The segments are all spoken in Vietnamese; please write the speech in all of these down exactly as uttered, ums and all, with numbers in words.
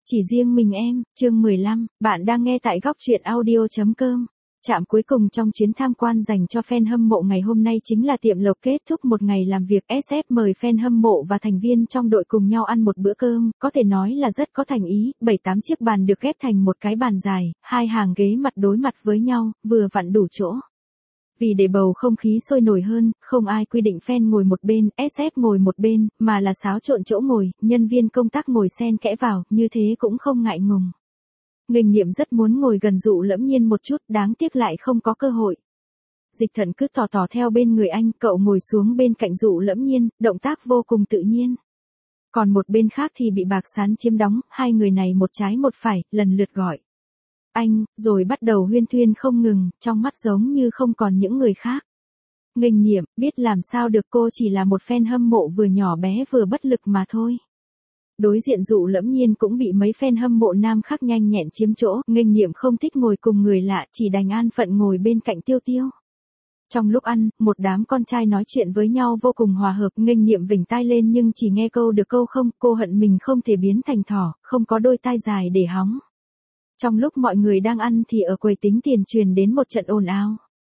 Chỉ riêng mình em, chương mười lăm, bạn đang nghe tại góc truyện audio.com. Trạm cuối cùng trong chuyến tham quan dành cho fan hâm mộ ngày hôm nay chính là tiệm lộc kết thúc một ngày làm việc. ét ép mời fan hâm mộ và thành viên trong đội cùng nhau ăn một bữa cơm, có thể nói là rất có thành ý. Bảy tám chiếc bàn được ghép thành một cái bàn dài, hai hàng ghế mặt đối mặt với nhau, vừa vặn đủ chỗ. Vì để bầu không khí sôi nổi hơn, không ai quy định fan ngồi một bên, ét ép ngồi một bên, mà là xáo trộn chỗ ngồi, nhân viên công tác ngồi xen kẽ vào, như thế cũng không ngại ngùng. Nghênh Nghiệm rất muốn ngồi gần Dụ Lẫm Nhiên một chút, đáng tiếc lại không có cơ hội. Dịch Thần cứ tò tò theo bên người anh, cậu ngồi xuống bên cạnh Dụ Lẫm Nhiên, động tác vô cùng tự nhiên. Còn một bên khác thì bị Bạc Sán chiếm đóng, hai người này một trái một phải, lần lượt gọi anh, rồi bắt đầu huyên thuyên không ngừng, trong mắt giống như không còn những người khác. Nghênh Nghiệm biết làm sao được, cô chỉ là một fan hâm mộ vừa nhỏ bé vừa bất lực mà thôi. Đối diện Dụ Lẫm Nhiên cũng bị mấy fan hâm mộ nam khác nhanh nhẹn chiếm chỗ, Nghênh Nghiệm không thích ngồi cùng người lạ, chỉ đành an phận ngồi bên cạnh Tiêu Tiêu. Trong lúc ăn, một đám con trai nói chuyện với nhau vô cùng hòa hợp, Nghênh Nghiệm vểnh tai lên nhưng chỉ nghe câu được câu không, cô hận mình không thể biến thành thỏ, không có đôi tai dài để hóng. Trong lúc mọi người đang ăn thì ở quầy tính tiền truyền đến một trận ồn ào.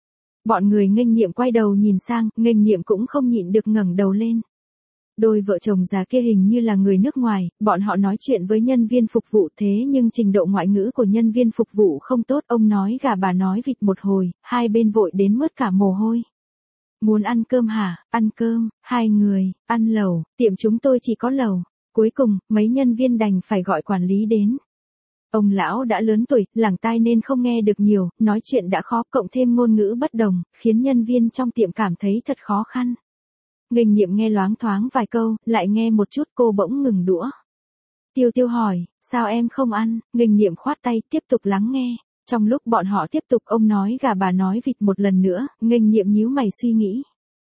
Bọn người Nghênh Nghiệm quay đầu nhìn sang, Nghênh Nghiệm cũng không nhịn được ngẩng đầu lên. Đôi vợ chồng già kia hình như là người nước ngoài, bọn họ nói chuyện với nhân viên phục vụ, thế nhưng trình độ ngoại ngữ của nhân viên phục vụ không tốt, ông nói gà bà nói vịt một hồi, hai bên vội đến mướt cả mồ hôi. Muốn ăn cơm hả? Ăn cơm, hai người, ăn lẩu, tiệm chúng tôi chỉ có lẩu. Cuối cùng, mấy nhân viên đành phải gọi quản lý đến. Ông lão đã lớn tuổi, lẳng tai nên không nghe được nhiều, nói chuyện đã khó, cộng thêm ngôn ngữ bất đồng, khiến nhân viên trong tiệm cảm thấy thật khó khăn. Nghênh Nghiệm nghe loáng thoáng vài câu, lại nghe một chút, cô bỗng ngừng đũa. Tiêu Tiêu hỏi, sao em không ăn? Nghênh Nghiệm khoát tay, tiếp tục lắng nghe. Trong lúc bọn họ tiếp tục, ông nói gà bà nói vịt một lần nữa, Nghênh Nghiệm nhíu mày suy nghĩ.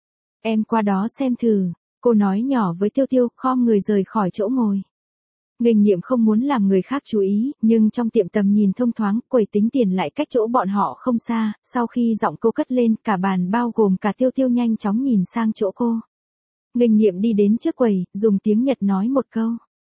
Em qua đó xem thử, cô nói nhỏ với Tiêu Tiêu, khom người rời khỏi chỗ ngồi. Nghênh Nghiệm không muốn làm người khác chú ý, nhưng trong tiệm tầm nhìn thông thoáng, quầy tính tiền lại cách chỗ bọn họ không xa, sau khi giọng cô cất lên, cả bàn bao gồm cả Tiêu Tiêu nhanh chóng nhìn sang chỗ cô. Nghênh Nghiệm đi đến trước quầy, dùng tiếng Nhật nói một câu.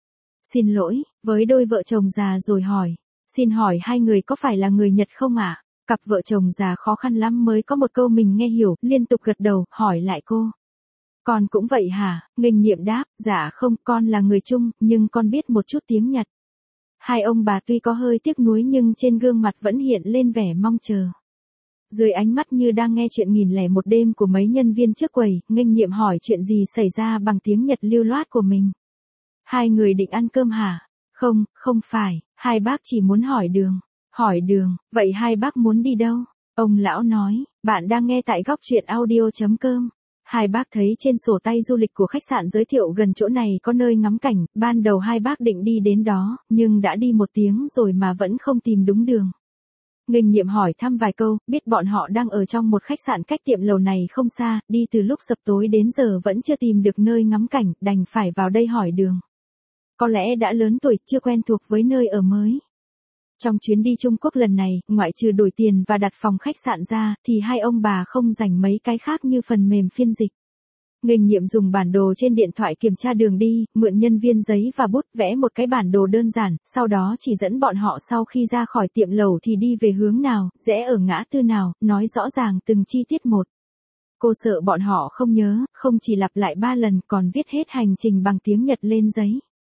Xin lỗi, với đôi vợ chồng già rồi hỏi. Xin hỏi hai người có phải là người Nhật không ạ? À? Cặp vợ chồng già khó khăn lắm mới có một câu mình nghe hiểu, liên tục gật đầu, hỏi lại cô. Con cũng vậy hả? Nghênh Nghiệm đáp, dạ không, con là người Trung, nhưng con biết một chút tiếng Nhật. Hai ông bà tuy có hơi tiếc nuối nhưng trên gương mặt vẫn hiện lên vẻ mong chờ. Dưới ánh mắt như đang nghe chuyện nghìn lẻ một đêm của mấy nhân viên trước quầy, Nghênh Nghiệm hỏi chuyện gì xảy ra bằng tiếng Nhật lưu loát của mình. Hai người định ăn cơm hả? Không, không phải, hai bác chỉ muốn hỏi đường. Hỏi đường, vậy hai bác muốn đi đâu? Ông lão nói, bạn đang nghe tại góc truyện audio.com. Hai bác thấy trên sổ tay du lịch của khách sạn giới thiệu gần chỗ này có nơi ngắm cảnh, ban đầu hai bác định đi đến đó, nhưng đã đi một tiếng rồi mà vẫn không tìm đúng đường. Nghênh Nghiệm hỏi thăm vài câu, biết bọn họ đang ở trong một khách sạn cách tiệm lầu này không xa, đi từ lúc sập tối đến giờ vẫn chưa tìm được nơi ngắm cảnh, đành phải vào đây hỏi đường. Có lẽ đã lớn tuổi, chưa quen thuộc với nơi ở mới. Trong chuyến đi Trung Quốc lần này, ngoại trừ đổi tiền và đặt phòng khách sạn ra, thì hai ông bà không dành mấy cái khác như phần mềm phiên dịch. Nghênh Nghiệm dùng bản đồ trên điện thoại kiểm tra đường đi, mượn nhân viên giấy và bút vẽ một cái bản đồ đơn giản, sau đó chỉ dẫn bọn họ sau khi ra khỏi tiệm lẩu thì đi về hướng nào, rẽ ở ngã tư nào, nói rõ ràng từng chi tiết một. Cô sợ bọn họ không nhớ, không chỉ lặp lại ba lần còn viết hết hành trình bằng tiếng Nhật lên giấy.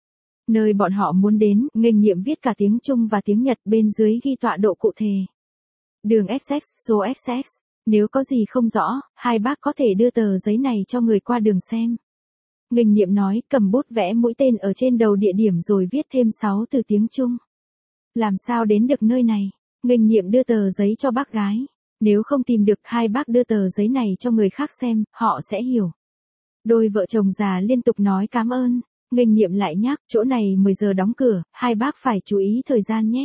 Nơi bọn họ muốn đến, Nghênh Nghiệm viết cả tiếng Trung và tiếng Nhật, bên dưới ghi tọa độ cụ thể. Đường ét ích, số ét ích. Nếu có gì không rõ, hai bác có thể đưa tờ giấy này cho người qua đường xem. Nghênh Nghiệm nói, cầm bút vẽ mũi tên ở trên đầu địa điểm rồi viết thêm sáu từ tiếng Trung. Làm sao đến được nơi này? Nghênh Nghiệm đưa tờ giấy cho bác gái. Nếu không tìm được, hai bác đưa tờ giấy này cho người khác xem, họ sẽ hiểu. Đôi vợ chồng già liên tục nói cảm ơn. Nghênh Nghiệm lại nhắc, chỗ này mười giờ đóng cửa, hai bác phải chú ý thời gian nhé.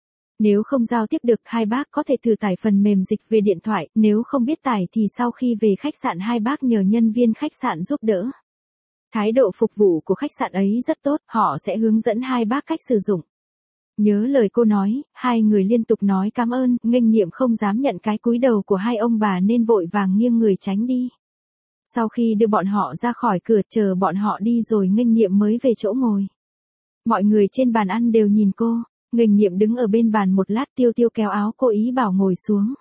Nếu không giao tiếp được, hai bác có thể thử tải phần mềm dịch về điện thoại, nếu không biết tải thì sau khi về khách sạn hai bác nhờ nhân viên khách sạn giúp đỡ. Thái độ phục vụ của khách sạn ấy rất tốt, họ sẽ hướng dẫn hai bác cách sử dụng. Nhớ lời cô nói, hai người liên tục nói cảm ơn, Nghênh Nghiệm không dám nhận cái cúi đầu của hai ông bà nên vội vàng nghiêng người tránh đi. Sau khi đưa bọn họ ra khỏi cửa, chờ bọn họ đi rồi Nghênh Nghiệm mới về chỗ ngồi. Mọi người trên bàn ăn đều nhìn cô. Nghênh Nghiệm đứng ở bên bàn một lát, Tiêu Tiêu kéo áo cô ý bảo ngồi xuống.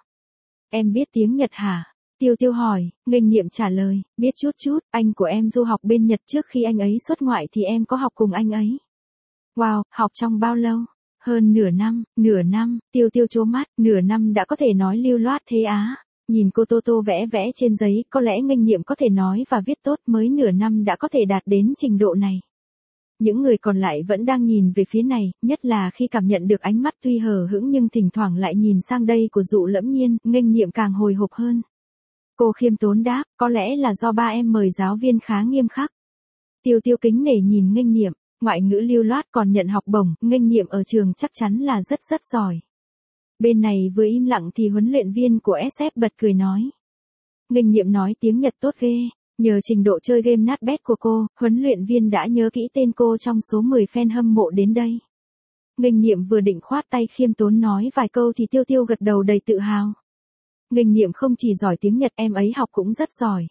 Em biết tiếng Nhật hả? Tiêu Tiêu hỏi. Nghênh Nghiệm trả lời, biết chút chút, anh của em du học bên Nhật, trước khi anh ấy xuất ngoại thì em có học cùng anh ấy. Wow, học trong bao lâu? Hơn nửa năm. Nửa năm? Tiêu Tiêu trố mắt, nửa năm đã có thể nói lưu loát thế á? Nhìn cô tô tô vẽ vẽ trên giấy, có lẽ Nghênh Nghiệm có thể nói và viết tốt, mới nửa năm đã có thể đạt đến trình độ này. Những người còn lại vẫn đang nhìn về phía này, nhất là khi cảm nhận được ánh mắt tuy hờ hững nhưng thỉnh thoảng lại nhìn sang đây của Dụ Lẫm Nhiên, Nghênh Nghiệm càng hồi hộp hơn. Cô khiêm tốn đáp, có lẽ là do ba em mời giáo viên khá nghiêm khắc. Tiêu Tiêu kính nể nhìn Nghênh Nghiệm, ngoại ngữ lưu loát còn nhận học bổng, Nghênh Nghiệm ở trường chắc chắn là rất rất giỏi. Bên này vừa im lặng thì huấn luyện viên của ét ép bật cười nói. Nghênh Nghiệm nói tiếng Nhật tốt ghê. Nhờ trình độ chơi game nát bét của cô, huấn luyện viên đã nhớ kỹ tên cô trong số mười fan hâm mộ đến đây. Nghênh Nghiệm vừa định khoát tay khiêm tốn nói vài câu thì Tiêu Tiêu gật đầu đầy tự hào. Nghênh Nghiệm không chỉ giỏi tiếng Nhật, em ấy học cũng rất giỏi.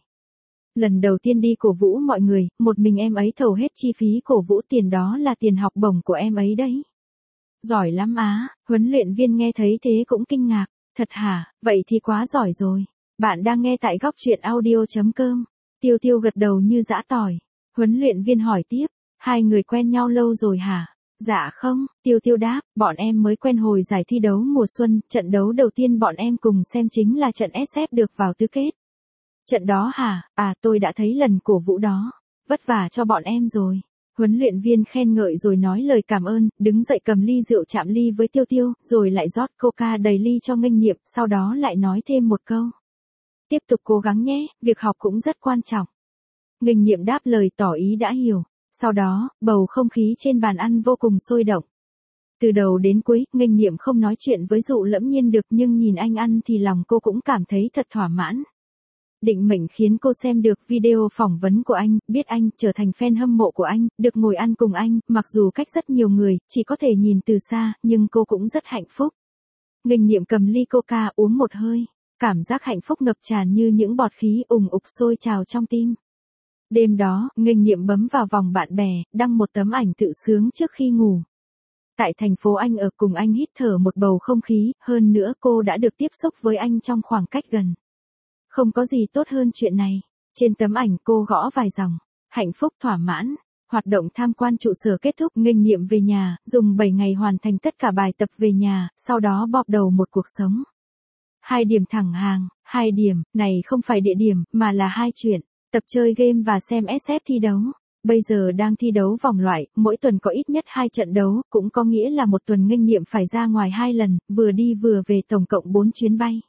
Lần đầu tiên đi cổ vũ mọi người, một mình em ấy thầu hết chi phí cổ vũ, tiền đó là tiền học bổng của em ấy đấy. Giỏi lắm á, huấn luyện viên nghe thấy thế cũng kinh ngạc. Thật hả, vậy thì quá giỏi rồi. Bạn đang nghe tại góc truyện audio chấm com. Tiêu Tiêu gật đầu như giã tỏi. Huấn luyện viên hỏi tiếp, hai người quen nhau lâu rồi hả? Dạ không, Tiêu Tiêu đáp, bọn em mới quen hồi giải thi đấu mùa xuân, trận đấu đầu tiên bọn em cùng xem chính là trận ét ép được vào tứ kết. Trận đó hả? À, tôi đã thấy lần cổ vũ đó. Vất vả cho bọn em rồi. Huấn luyện viên khen ngợi rồi nói lời cảm ơn, đứng dậy cầm ly rượu chạm ly với Tiêu Tiêu, rồi lại rót coca đầy ly cho Nghênh Nghiệm, sau đó lại nói thêm một câu. Tiếp tục cố gắng nhé, việc học cũng rất quan trọng. Nghênh Nghiệm đáp lời tỏ ý đã hiểu. Sau đó, bầu không khí trên bàn ăn vô cùng sôi động. Từ đầu đến cuối, Nghênh Nghiệm không nói chuyện với Dụ Lẫm Nhiên được, nhưng nhìn anh ăn thì lòng cô cũng cảm thấy thật thỏa mãn. Định mệnh khiến cô xem được video phỏng vấn của anh, biết anh trở thành fan hâm mộ của anh, được ngồi ăn cùng anh, mặc dù cách rất nhiều người, chỉ có thể nhìn từ xa, nhưng cô cũng rất hạnh phúc. Nghênh Nghiệm cầm ly coca uống một hơi. Cảm giác hạnh phúc ngập tràn như những bọt khí ùng ục sôi trào trong tim. Đêm đó, Nghênh Nghiệm bấm vào vòng bạn bè, đăng một tấm ảnh tự sướng trước khi ngủ. Tại thành phố Anh ở cùng anh hít thở một bầu không khí, hơn nữa cô đã được tiếp xúc với anh trong khoảng cách gần. Không có gì tốt hơn chuyện này. Trên tấm ảnh cô gõ vài dòng. Hạnh phúc thỏa mãn. Hoạt động tham quan trụ sở kết thúc, Nghênh Nghiệm về nhà, dùng bảy ngày hoàn thành tất cả bài tập về nhà, sau đó bọc đầu một cuộc sống. Hai điểm thẳng hàng, hai điểm, này không phải địa điểm, mà là hai chuyện, tập chơi game và xem ét ép thi đấu. Bây giờ đang thi đấu vòng loại, mỗi tuần có ít nhất hai trận đấu, cũng có nghĩa là một tuần Nghênh Nghiệm phải ra ngoài hai lần, vừa đi vừa về tổng cộng bốn chuyến bay.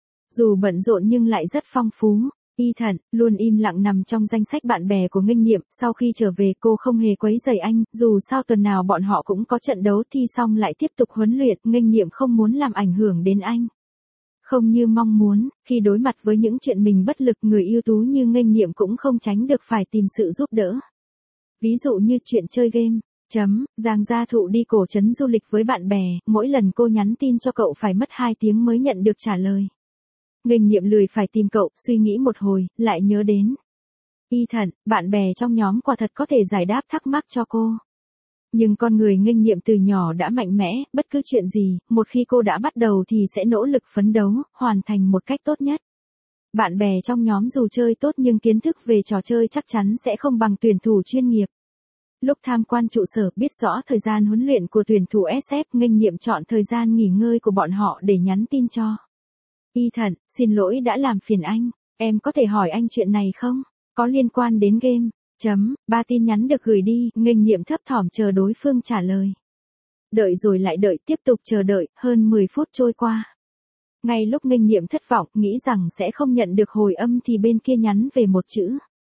Dù bận rộn nhưng lại rất phong phú. Ethan, luôn im lặng nằm trong danh sách bạn bè của Nghênh Nghiệm, sau khi trở về cô không hề quấy rầy anh, dù sao tuần nào bọn họ cũng có trận đấu, thi xong lại tiếp tục huấn luyện, Nghênh Nghiệm không muốn làm ảnh hưởng đến anh. Không như mong muốn, khi đối mặt với những chuyện mình bất lực, người ưu tú như Nghênh Nghiệm cũng không tránh được phải tìm sự giúp đỡ. Ví dụ như chuyện chơi game. Chấm, Giang Gia Thụ đi cổ trấn du lịch với bạn bè, mỗi lần cô nhắn tin cho cậu phải mất hai tiếng mới nhận được trả lời. Nghênh Nghiệm lười phải tìm cậu, suy nghĩ một hồi, lại nhớ đến. Ethan, bạn bè trong nhóm quả thật có thể giải đáp thắc mắc cho cô. Nhưng con người Nghênh Nghiệm từ nhỏ đã mạnh mẽ, bất cứ chuyện gì, một khi cô đã bắt đầu thì sẽ nỗ lực phấn đấu, hoàn thành một cách tốt nhất. Bạn bè trong nhóm dù chơi tốt nhưng kiến thức về trò chơi chắc chắn sẽ không bằng tuyển thủ chuyên nghiệp. Lúc tham quan trụ sở, biết rõ thời gian huấn luyện của tuyển thủ ét ép, Nghênh Nghiệm chọn thời gian nghỉ ngơi của bọn họ để nhắn tin cho. Ethan, xin lỗi đã làm phiền anh, em có thể hỏi anh chuyện này không? Có liên quan đến game. Chấm, ba tin nhắn được gửi đi, Nghênh Nghiệm thấp thỏm chờ đối phương trả lời. Đợi rồi lại đợi, tiếp tục chờ đợi, hơn mười phút trôi qua. Ngay lúc Nghênh Nghiệm thất vọng, nghĩ rằng sẽ không nhận được hồi âm thì bên kia nhắn về một chữ.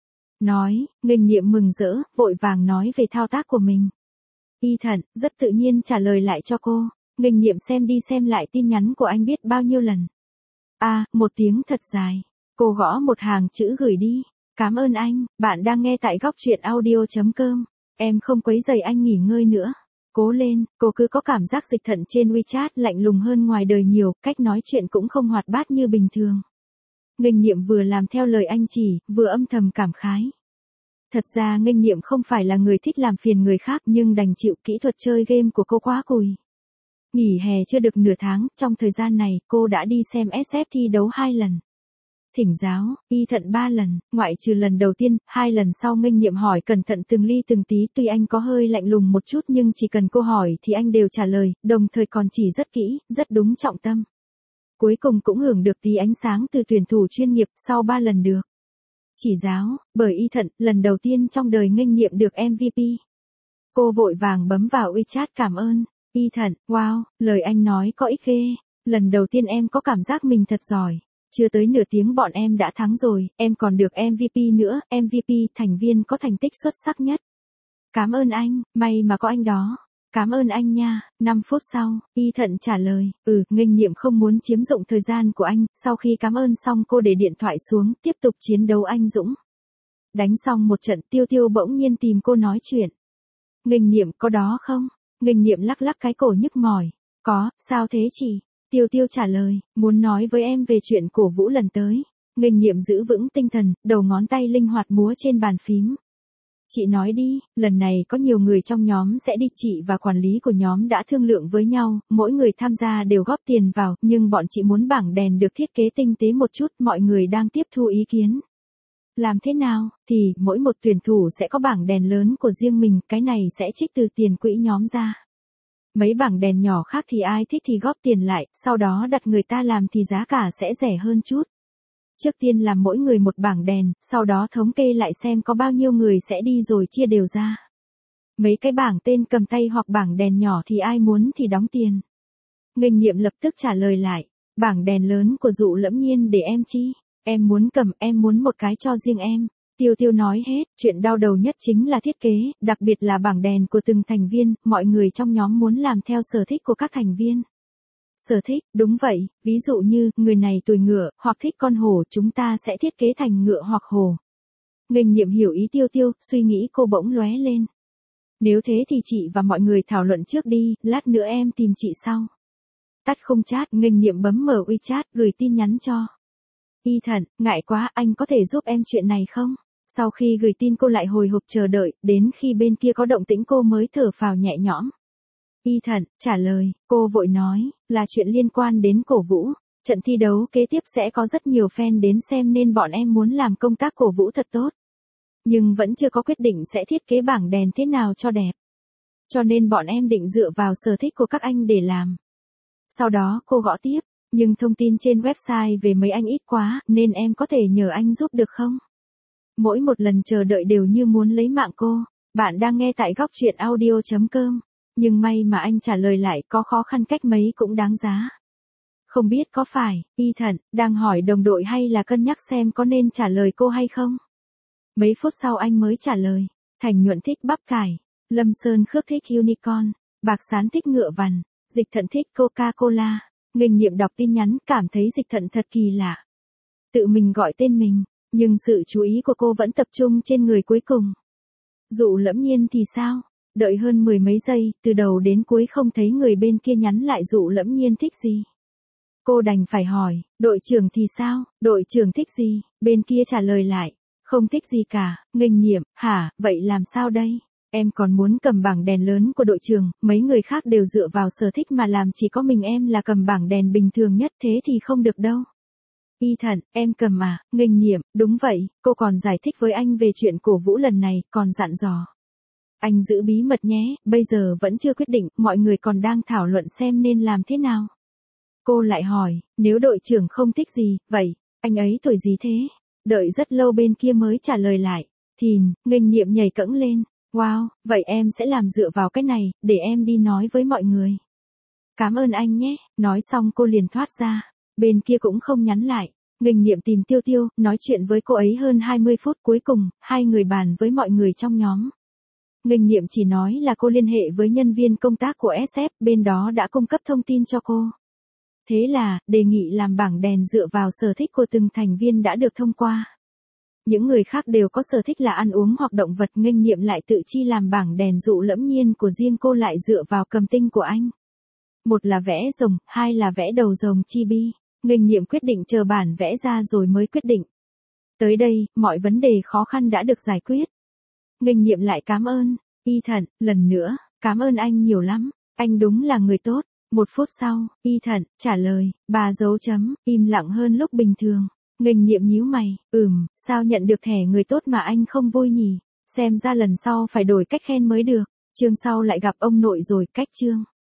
Nói, Nghênh Nghiệm mừng rỡ, vội vàng nói về thao tác của mình. Ethan, rất tự nhiên trả lời lại cho cô. Nghênh Nghiệm xem đi xem lại tin nhắn của anh biết bao nhiêu lần. À, một tiếng thật dài. Cô gõ một hàng chữ gửi đi. Cảm ơn anh, bạn đang nghe tại góc truyện audio chấm com. Em không quấy rầy anh nghỉ ngơi nữa. Cố lên, cô cứ có cảm giác dịch thận trên WeChat lạnh lùng hơn ngoài đời nhiều, cách nói chuyện cũng không hoạt bát như bình thường. Nghênh Nghiệm vừa làm theo lời anh chỉ, vừa âm thầm cảm khái. Thật ra Nghênh Niệm không phải là người thích làm phiền người khác nhưng đành chịu, kỹ thuật chơi game của cô quá cùi. Nghỉ hè chưa được nửa tháng, trong thời gian này cô đã đi xem ét ép thi đấu hai lần. Thỉnh giáo, y thận ba lần, ngoại trừ lần đầu tiên, hai lần sau Nghênh Niệm hỏi cẩn thận từng ly từng tí, tuy anh có hơi lạnh lùng một chút nhưng chỉ cần cô hỏi thì anh đều trả lời, đồng thời còn chỉ rất kỹ, rất đúng trọng tâm. Cuối cùng cũng hưởng được tí ánh sáng từ tuyển thủ chuyên nghiệp sau ba lần được chỉ giáo, bởi y thận, lần đầu tiên trong đời Nghênh Niệm được em vê pê. Cô vội vàng bấm vào WeChat cảm ơn. Y thận, wow, lời anh nói có ích ghê. Lần đầu tiên em có cảm giác mình thật giỏi. Chưa tới nửa tiếng bọn em đã thắng rồi, em còn được em vê pê nữa, em vê pê thành viên có thành tích xuất sắc nhất. Cảm ơn anh, may mà có anh đó. Cảm ơn anh nha. năm phút sau, Y thận trả lời, ừ, Nghênh Niệm không muốn chiếm dụng thời gian của anh. Sau khi cảm ơn xong cô để điện thoại xuống, tiếp tục chiến đấu anh dũng. Đánh xong một trận, Tiêu Tiêu bỗng nhiên tìm cô nói chuyện. Nghênh Niệm có đó không? Nghênh Niệm lắc lắc cái cổ nhức mỏi. Có, sao thế chị? Tiêu Tiêu trả lời, muốn nói với em về chuyện cổ vũ lần tới. Nghênh Niệm giữ vững tinh thần, đầu ngón tay linh hoạt múa trên bàn phím. Chị nói đi, lần này có nhiều người trong nhóm sẽ đi, chị và quản lý của nhóm đã thương lượng với nhau, mỗi người tham gia đều góp tiền vào, nhưng bọn chị muốn bảng đèn được thiết kế tinh tế một chút, mọi người đang tiếp thu ý kiến. Làm thế nào, thì mỗi một tuyển thủ sẽ có bảng đèn lớn của riêng mình, cái này sẽ trích từ tiền quỹ nhóm ra. Mấy bảng đèn nhỏ khác thì ai thích thì góp tiền lại, sau đó đặt người ta làm thì giá cả sẽ rẻ hơn chút. Trước tiên làm mỗi người một bảng đèn, sau đó thống kê lại xem có bao nhiêu người sẽ đi rồi chia đều ra. Mấy cái bảng tên cầm tay hoặc bảng đèn nhỏ thì ai muốn thì đóng tiền. Nghênh Niệm lập tức trả lời lại, bảng đèn lớn của Dụ Lẫm Nhiên để em chi? Em muốn cầm, em muốn một cái cho riêng em. Tiêu Tiêu nói hết, chuyện đau đầu nhất chính là thiết kế, đặc biệt là bảng đèn của từng thành viên, mọi người trong nhóm muốn làm theo sở thích của các thành viên. Sở thích, đúng vậy, ví dụ như, người này tuổi ngựa, hoặc thích con hổ, chúng ta sẽ thiết kế thành ngựa hoặc hổ. Nghênh Niệm hiểu ý Tiêu Tiêu, suy nghĩ cô bỗng lóe lên. Nếu thế thì chị và mọi người thảo luận trước đi, lát nữa em tìm chị sau. Tắt không chat, Nghênh Niệm bấm mở WeChat, gửi tin nhắn cho. Y thận, ngại quá, anh có thể giúp em chuyện này không? Sau khi gửi tin cô lại hồi hộp chờ đợi, đến khi bên kia có động tĩnh cô mới thở phào nhẹ nhõm. Y thận, trả lời, cô vội nói, là chuyện liên quan đến cổ vũ. Trận thi đấu kế tiếp sẽ có rất nhiều fan đến xem nên bọn em muốn làm công tác cổ vũ thật tốt. Nhưng vẫn chưa có quyết định sẽ thiết kế bảng đèn thế nào cho đẹp. Cho nên bọn em định dựa vào sở thích của các anh để làm. Sau đó cô gõ tiếp, nhưng thông tin trên website về mấy anh ít quá nên em có thể nhờ anh giúp được không? Mỗi một lần chờ đợi đều như muốn lấy mạng cô. Bạn đang nghe tại góc truyện audio chấm com. Nhưng may mà anh trả lời lại, có khó khăn cách mấy cũng đáng giá. Không biết có phải, Y thận, đang hỏi đồng đội hay là cân nhắc xem có nên trả lời cô hay không? Mấy phút sau anh mới trả lời. Thành Nhuận thích bắp cải. Lâm Sơn Khước thích unicorn. Bạc Sán thích ngựa vằn. Dịch Thận thích Coca-Cola. Nghênh Niệm đọc tin nhắn, cảm thấy Dịch Thận thật kỳ lạ. Tự mình gọi tên mình, nhưng sự chú ý của cô vẫn tập trung trên người cuối cùng. Dụ Lẫm Nhiên thì sao? Đợi hơn mười mấy giây, từ đầu đến cuối không thấy người bên kia nhắn lại Dụ Lẫm Nhiên thích gì. Cô đành phải hỏi, đội trưởng thì sao? Đội trưởng thích gì? Bên kia trả lời lại, không thích gì cả. Nghênh Niệm, hả, vậy làm sao đây? Em còn muốn cầm bảng đèn lớn của đội trưởng, mấy người khác đều dựa vào sở thích mà làm, chỉ có mình em là cầm bảng đèn bình thường nhất, thế thì không được đâu. Y thận, em cầm à? Nghênh Niệm, đúng vậy, cô còn giải thích với anh về chuyện cổ vũ lần này, còn dặn dò. Anh giữ bí mật nhé, bây giờ vẫn chưa quyết định, mọi người còn đang thảo luận xem nên làm thế nào. Cô lại hỏi, nếu đội trưởng không thích gì, vậy, anh ấy tuổi gì thế? Đợi rất lâu bên kia mới trả lời lại. Thìn, Nghênh Niệm nhảy cẫng lên. Wow, vậy em sẽ làm dựa vào cái này, để em đi nói với mọi người. Cảm ơn anh nhé, nói xong cô liền thoát ra. Bên kia cũng không nhắn lại. Nghênh Niệm tìm Tiêu Tiêu, nói chuyện với cô ấy hơn hai mươi phút, cuối cùng, hai người bàn với mọi người trong nhóm. Nghênh Niệm chỉ nói là cô liên hệ với nhân viên công tác của ét ép, bên đó đã cung cấp thông tin cho cô. Thế là, đề nghị làm bảng đèn dựa vào sở thích của từng thành viên đã được thông qua. Những người khác đều có sở thích là ăn uống hoặc động vật, Nghênh Niệm lại tự chi làm bảng đèn Dụ Lẫm Nhiên của riêng cô lại dựa vào cầm tinh của anh. Một là vẽ rồng, hai là vẽ đầu rồng chibi. Nghênh Niệm quyết định chờ bản vẽ ra rồi mới quyết định. Tới đây, mọi vấn đề khó khăn đã được giải quyết. Nghênh nhiệm lại cảm ơn. Y Thận, lần nữa, cảm ơn anh nhiều lắm. Anh đúng là người tốt. Một phút sau, Y Thận, trả lời, bà dấu chấm, im lặng hơn lúc bình thường. Nghênh nhiệm nhíu mày, ừm, sao nhận được thẻ người tốt mà anh không vui nhỉ? Xem ra lần sau phải đổi cách khen mới được. Chương sau lại gặp ông nội rồi, cách chương.